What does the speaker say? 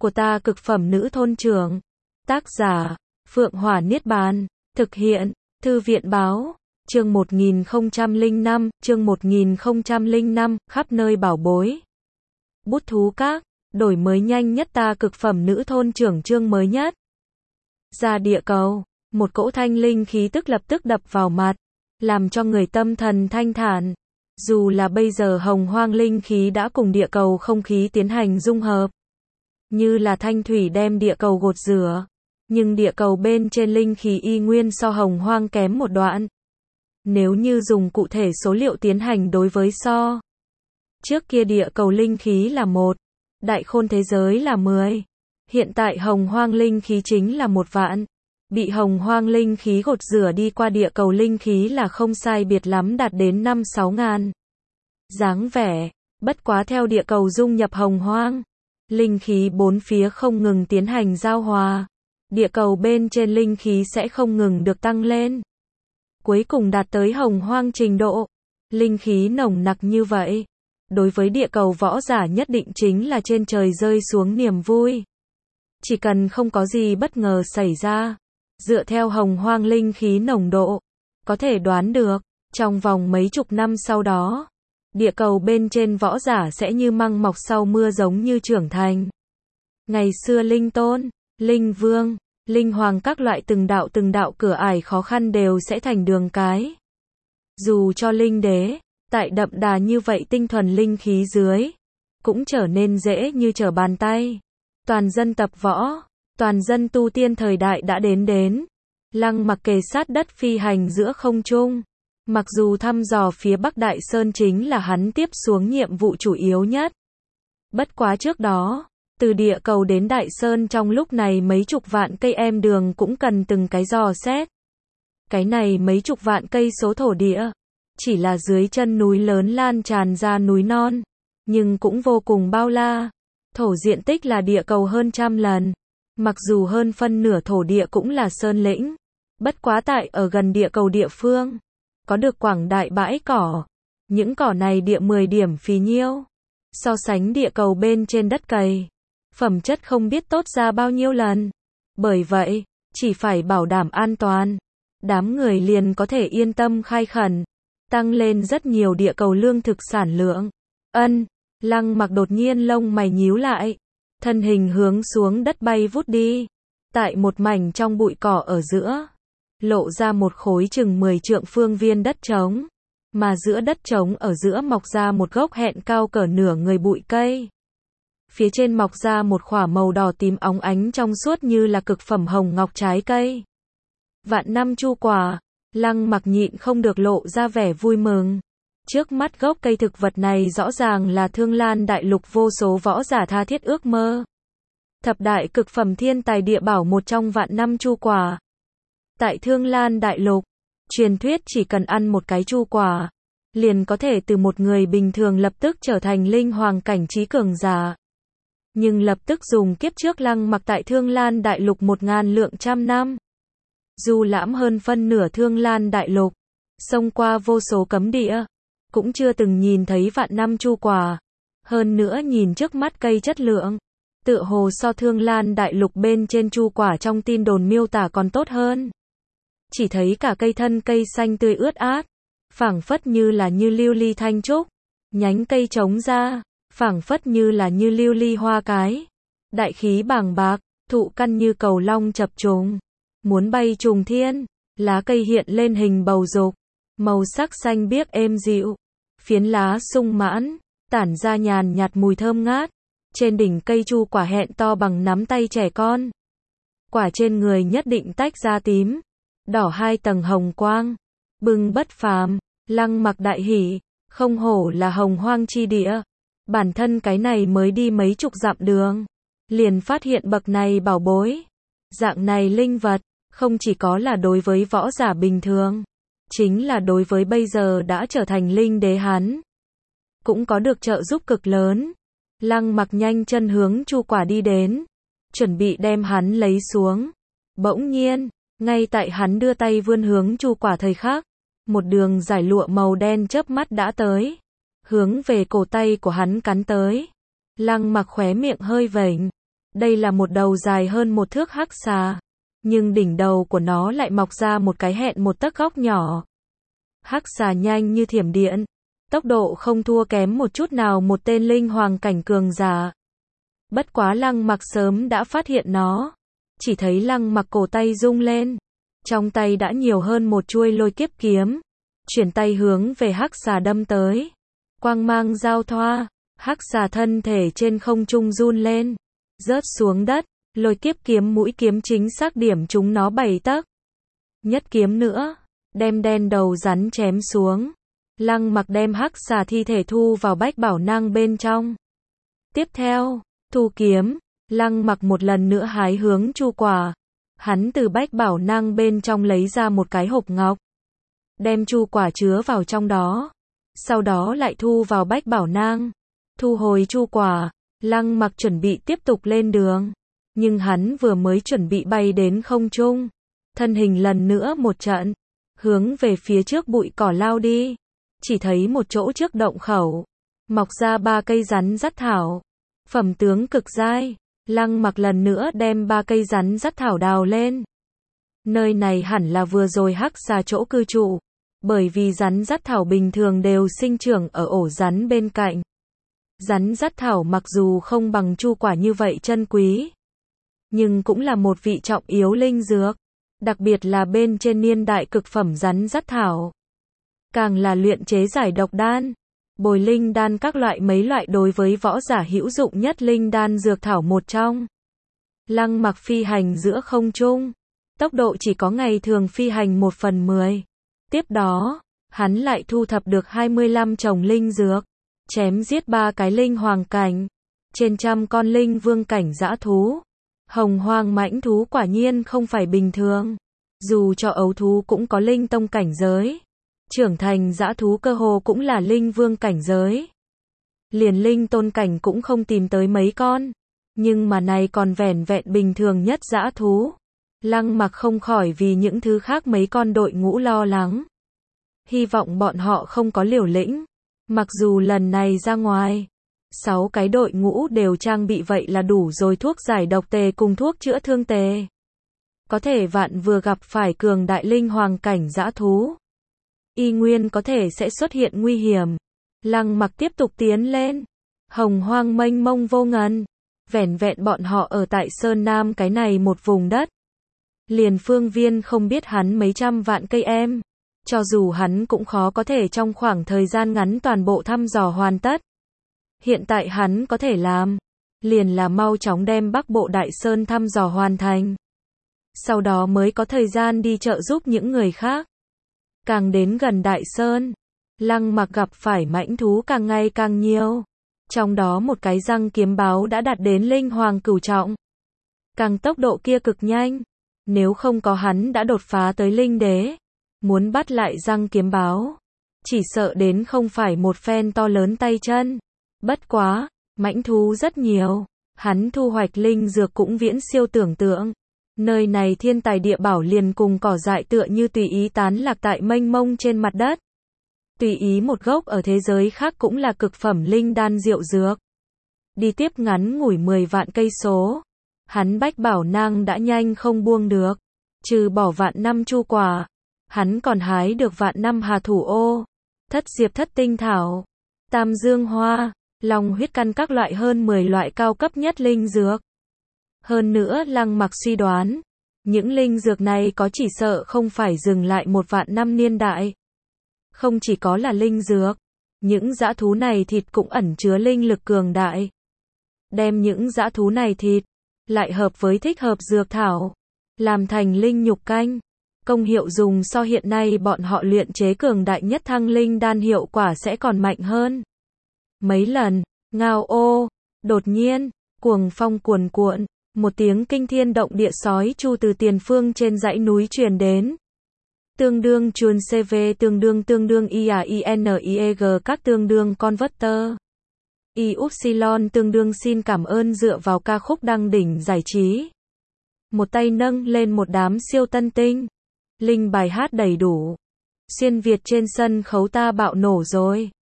của ta cực phẩm nữ thôn trưởng. Tác giả, Phượng Hỏa Niết Bàn. Thực hiện, Thư viện Báo. Chương 1005, khắp nơi bảo bối. Bút thú các, đổi mới nhanh nhất ta cực phẩm nữ thôn trưởng chương mới nhất. Ra địa cầu, một cỗ thanh linh khí tức lập tức đập vào mặt, làm cho người tâm thần thanh thản. Dù là bây giờ hồng hoang linh khí đã cùng địa cầu không khí tiến hành dung hợp, như là thanh thủy đem địa cầu gột rửa, nhưng địa cầu bên trên linh khí y nguyên so hồng hoang kém một đoạn. Nếu như dùng cụ thể số liệu tiến hành đối với so, trước kia địa cầu linh khí là 1, đại khôn thế giới là 10, hiện tại hồng hoang linh khí chính là 1 vạn. Bị hồng hoang linh khí gột rửa đi qua địa cầu linh khí là không sai biệt lắm đạt đến 5-6 ngàn. Dáng vẻ, bất quá theo địa cầu dung nhập hồng hoang, linh khí bốn phía không ngừng tiến hành giao hòa, địa cầu bên trên linh khí sẽ không ngừng được tăng lên, cuối cùng đạt tới hồng hoang trình độ. Linh khí nồng nặc như vậy, đối với địa cầu võ giả nhất định chính là trên trời rơi xuống niềm vui. Chỉ cần không có gì bất ngờ xảy ra, dựa theo hồng hoang linh khí nồng độ, có thể đoán được, trong vòng mấy chục năm sau đó, địa cầu bên trên võ giả sẽ như măng mọc sau mưa giống như trưởng thành. Ngày xưa linh tôn, linh vương, linh hoàng các loại từng đạo cửa ải khó khăn đều sẽ thành đường cái. Dù cho linh đế, tại đậm đà như vậy tinh thuần linh khí dưới, cũng trở nên dễ như trở bàn tay. Toàn dân tập võ, toàn dân tu tiên thời đại đã đến. Lăng Mặc kề sát đất phi hành giữa không trung. Mặc dù thăm dò phía Bắc Đại Sơn chính là hắn tiếp xuống nhiệm vụ chủ yếu nhất. Bất quá trước đó, từ địa cầu đến Đại Sơn trong lúc này mấy chục vạn cây em đường cũng cần từng cái dò xét. Cái này mấy chục vạn cây số thổ địa, chỉ là dưới chân núi lớn lan tràn ra núi non, nhưng cũng vô cùng bao la. Thổ diện tích là địa cầu hơn 100 lần. Mặc dù hơn phân nửa thổ địa cũng là sơn lĩnh, bất quá tại ở gần địa cầu địa phương, có được quảng đại bãi cỏ. Những cỏ này địa 10 điểm phì nhiêu, so sánh địa cầu bên trên đất cày, phẩm chất không biết tốt ra bao nhiêu lần. Bởi vậy, chỉ phải bảo đảm an toàn, đám người liền có thể yên tâm khai khẩn, tăng lên rất nhiều địa cầu lương thực sản lượng. Lăng Mặc đột nhiên lông mày nhíu lại, thân hình hướng xuống đất bay vút đi. Tại một mảnh trong bụi cỏ ở giữa, lộ ra một khối chừng 10 trượng phương viên đất trống, mà giữa đất trống ở giữa mọc ra một gốc hẹn cao cỡ nửa người bụi cây. Phía trên mọc ra một khỏa màu đỏ tím óng ánh trong suốt như là cực phẩm hồng ngọc trái cây. Vạn năm chu quả, Lăng Mặc nhịn không được lộ ra vẻ vui mừng. Trước mắt gốc cây thực vật này rõ ràng là Thương Lan Đại Lục vô số võ giả tha thiết ước mơ. Thập đại cực phẩm thiên tài địa bảo một trong vạn năm chu quả. Tại Thương Lan Đại Lục, truyền thuyết chỉ cần ăn một cái chu quả, liền có thể từ một người bình thường lập tức trở thành linh hoàng cảnh trí cường giả. Nhưng lập tức dùng kiếp trước Lăng Mặc tại Thương Lan Đại Lục 1000 lượng trăm năm. Du lãm hơn phân nửa Thương Lan Đại Lục, xông qua vô số cấm địa, cũng chưa từng nhìn thấy vạn năm chu quả. Hơn nữa nhìn trước mắt cây chất lượng, tựa hồ so Thương Lan Đại Lục bên trên chu quả trong tin đồn miêu tả còn tốt hơn. Chỉ thấy cả cây thân cây xanh tươi ướt át, phảng phất như là như lưu ly thanh trúc, nhánh cây trống ra, phảng phất như là như lưu ly hoa cái, đại khí bàng bạc, thụ căn như cầu long chập trùng, muốn bay trùng thiên, lá cây hiện lên hình bầu dục, màu sắc xanh biếc êm dịu, phiến lá sung mãn, tản ra nhàn nhạt mùi thơm ngát. Trên đỉnh cây chu quả hẹn to bằng nắm tay trẻ con. Quả trên người nhất định tách ra tím, đỏ 2 tầng hồng quang, bừng bất phàm. Lăng Mặc đại hỉ, không hổ là hồng hoang chi địa. Bản thân cái này mới đi mấy chục dặm đường, liền phát hiện bậc này bảo bối. Dạng này linh vật, không chỉ có là đối với võ giả bình thường, chính là đối với bây giờ đã trở thành linh đế hắn, cũng có được trợ giúp cực lớn. Lăng Mặc nhanh chân hướng chu quả đi đến, chuẩn bị đem hắn lấy xuống. Bỗng nhiên, ngay tại hắn đưa tay vươn hướng chu quả thời khắc, một đường giải lụa màu đen chớp mắt đã tới, hướng về cổ tay của hắn cắn tới. Lăng Mặc khóe miệng hơi vểnh, Đây là một đầu dài hơn 1 thước hắc xà, nhưng đỉnh đầu của nó lại mọc ra một cái hẹn 1 tấc góc nhỏ. Hắc xà nhanh như thiểm điện, tốc độ không thua kém một chút nào một tên linh hoàng cảnh cường giả. Bất quá Lăng Mặc sớm đã phát hiện nó, chỉ thấy Lăng Mặc cổ tay rung lên, trong tay đã nhiều hơn một chuôi lôi kiếp kiếm, chuyển tay hướng về hắc xà đâm tới. Quang mang giao thoa, hắc xà thân thể trên không trung run lên, rớt xuống đất, lôi kiếp kiếm mũi kiếm chính xác điểm trúng nó 7 tấc. Nhất kiếm nữa, đem đen đầu rắn chém xuống. Lăng Mặc đem hắc xà thi thể thu vào bách bảo nang bên trong. Tiếp theo, thu kiếm, Lăng Mặc một lần nữa hái hướng chu quả. Hắn từ bách bảo nang bên trong lấy ra một cái hộp ngọc, đem chu quả chứa vào trong đó, sau đó lại thu vào bách bảo nang. Thu hồi chu quả, Lăng Mặc chuẩn bị tiếp tục lên đường, nhưng hắn vừa mới chuẩn bị bay đến không trung, thân hình lần nữa một trận, hướng về phía trước bụi cỏ lao đi, chỉ thấy một chỗ trước động khẩu, mọc ra 3 cây rắn dắt thảo, phẩm tướng cực giai. Lăng Mặc lần nữa đem 3 cây rắn dắt thảo đào lên. Nơi này hẳn là vừa rồi hắc xà chỗ cư trụ, bởi vì rắn dắt thảo bình thường đều sinh trưởng ở ổ rắn bên cạnh. Rắn dắt thảo mặc dù không bằng chu quả như vậy chân quý, nhưng cũng là một vị trọng yếu linh dược, đặc biệt là bên trên niên đại cực phẩm rắn dắt thảo. Càng là luyện chế giải độc đan, bồi linh đan các loại mấy loại đối với võ giả hữu dụng nhất linh đan dược thảo một trong. Lăng Mặc phi hành giữa không trung, tốc độ chỉ có ngày thường phi hành 1/10. Tiếp đó, hắn lại thu thập được 25 chồng linh dược, chém giết 3 cái linh hoàng cảnh, trên 100 con linh vương cảnh dã thú. Hồng hoang mãnh thú quả nhiên không phải bình thường, dù cho ấu thú cũng có linh tông cảnh giới. Trưởng thành dã thú cơ hồ cũng là linh vương cảnh giới. Liền linh tôn cảnh cũng không tìm tới mấy con, nhưng mà này còn vẻn vẹn bình thường nhất dã thú. Lăng Mặc không khỏi vì những thứ khác mấy con đội ngũ lo lắng. Hy vọng bọn họ không có liều lĩnh. Mặc dù lần này ra ngoài, 6 cái đội ngũ đều trang bị vậy là đủ rồi, thuốc giải độc tề cùng thuốc chữa thương tề. Có thể vạn vừa gặp phải cường đại linh hoàng cảnh dã thú, y nguyên có thể sẽ xuất hiện nguy hiểm. Lăng Mặc tiếp tục tiến lên. Hồng hoang mênh mông vô ngần, vẻn vẹn bọn họ ở tại Sơn Nam cái này một vùng đất, liền phương viên không biết hắn mấy trăm vạn cây em. Cho dù hắn cũng khó có thể trong khoảng thời gian ngắn toàn bộ thăm dò hoàn tất. Hiện tại hắn có thể làm, liền là mau chóng đem Bắc Bộ Đại Sơn thăm dò hoàn thành. Sau đó mới có thời gian đi trợ giúp những người khác. Càng đến gần Đại Sơn, Lăng Mặc gặp phải mãnh thú càng ngày càng nhiều. Trong đó một cái răng kiếm báo đã đạt đến linh hoàng cửu trọng. Càng tốc độ kia cực nhanh. Nếu không có hắn đã đột phá tới linh đế, muốn bắt lại răng kiếm báo, chỉ sợ đến không phải một phen to lớn tay chân. Bất quá, mãnh thú rất nhiều, hắn thu hoạch linh dược cũng viễn siêu tưởng tượng. Nơi này thiên tài địa bảo liền cùng cỏ dại tựa như tùy ý tán lạc tại mênh mông trên mặt đất. Tùy ý một gốc ở thế giới khác cũng là cực phẩm linh đan diệu dược. Đi tiếp ngắn ngủi 10 vạn cây số, hắn bách bảo nang đã nhanh không buông được. Trừ bỏ vạn năm chu quả, hắn còn hái được vạn năm hà thủ ô, thất diệp thất tinh thảo, tam dương hoa, long huyết căn các loại hơn 10 loại cao cấp nhất linh dược. Hơn nữa Lăng Mặc suy đoán, những linh dược này có chỉ sợ không phải dừng lại 1 vạn năm niên đại. Không chỉ có là linh dược, những dã thú này thịt cũng ẩn chứa linh lực cường đại. Đem những dã thú này thịt, lại hợp với thích hợp dược thảo, làm thành linh nhục canh. Công hiệu dùng so hiện nay bọn họ luyện chế cường đại nhất thăng linh đan hiệu quả sẽ còn mạnh hơn mấy lần. Ngao ô, đột nhiên, cuồng phong cuồn cuộn, một tiếng kinh thiên động địa sói chu từ tiền phương trên dãy núi truyền đến. Tương đương chuồn CV tương đương IAINIEG các tương đương converter. Y-upsilon tương đương xin cảm ơn dựa vào ca khúc đăng đỉnh giải trí. Một tay nâng lên một đám siêu tân tinh. Linh bài hát đầy đủ. Xuyên Việt trên sân khấu ta bạo nổ rồi.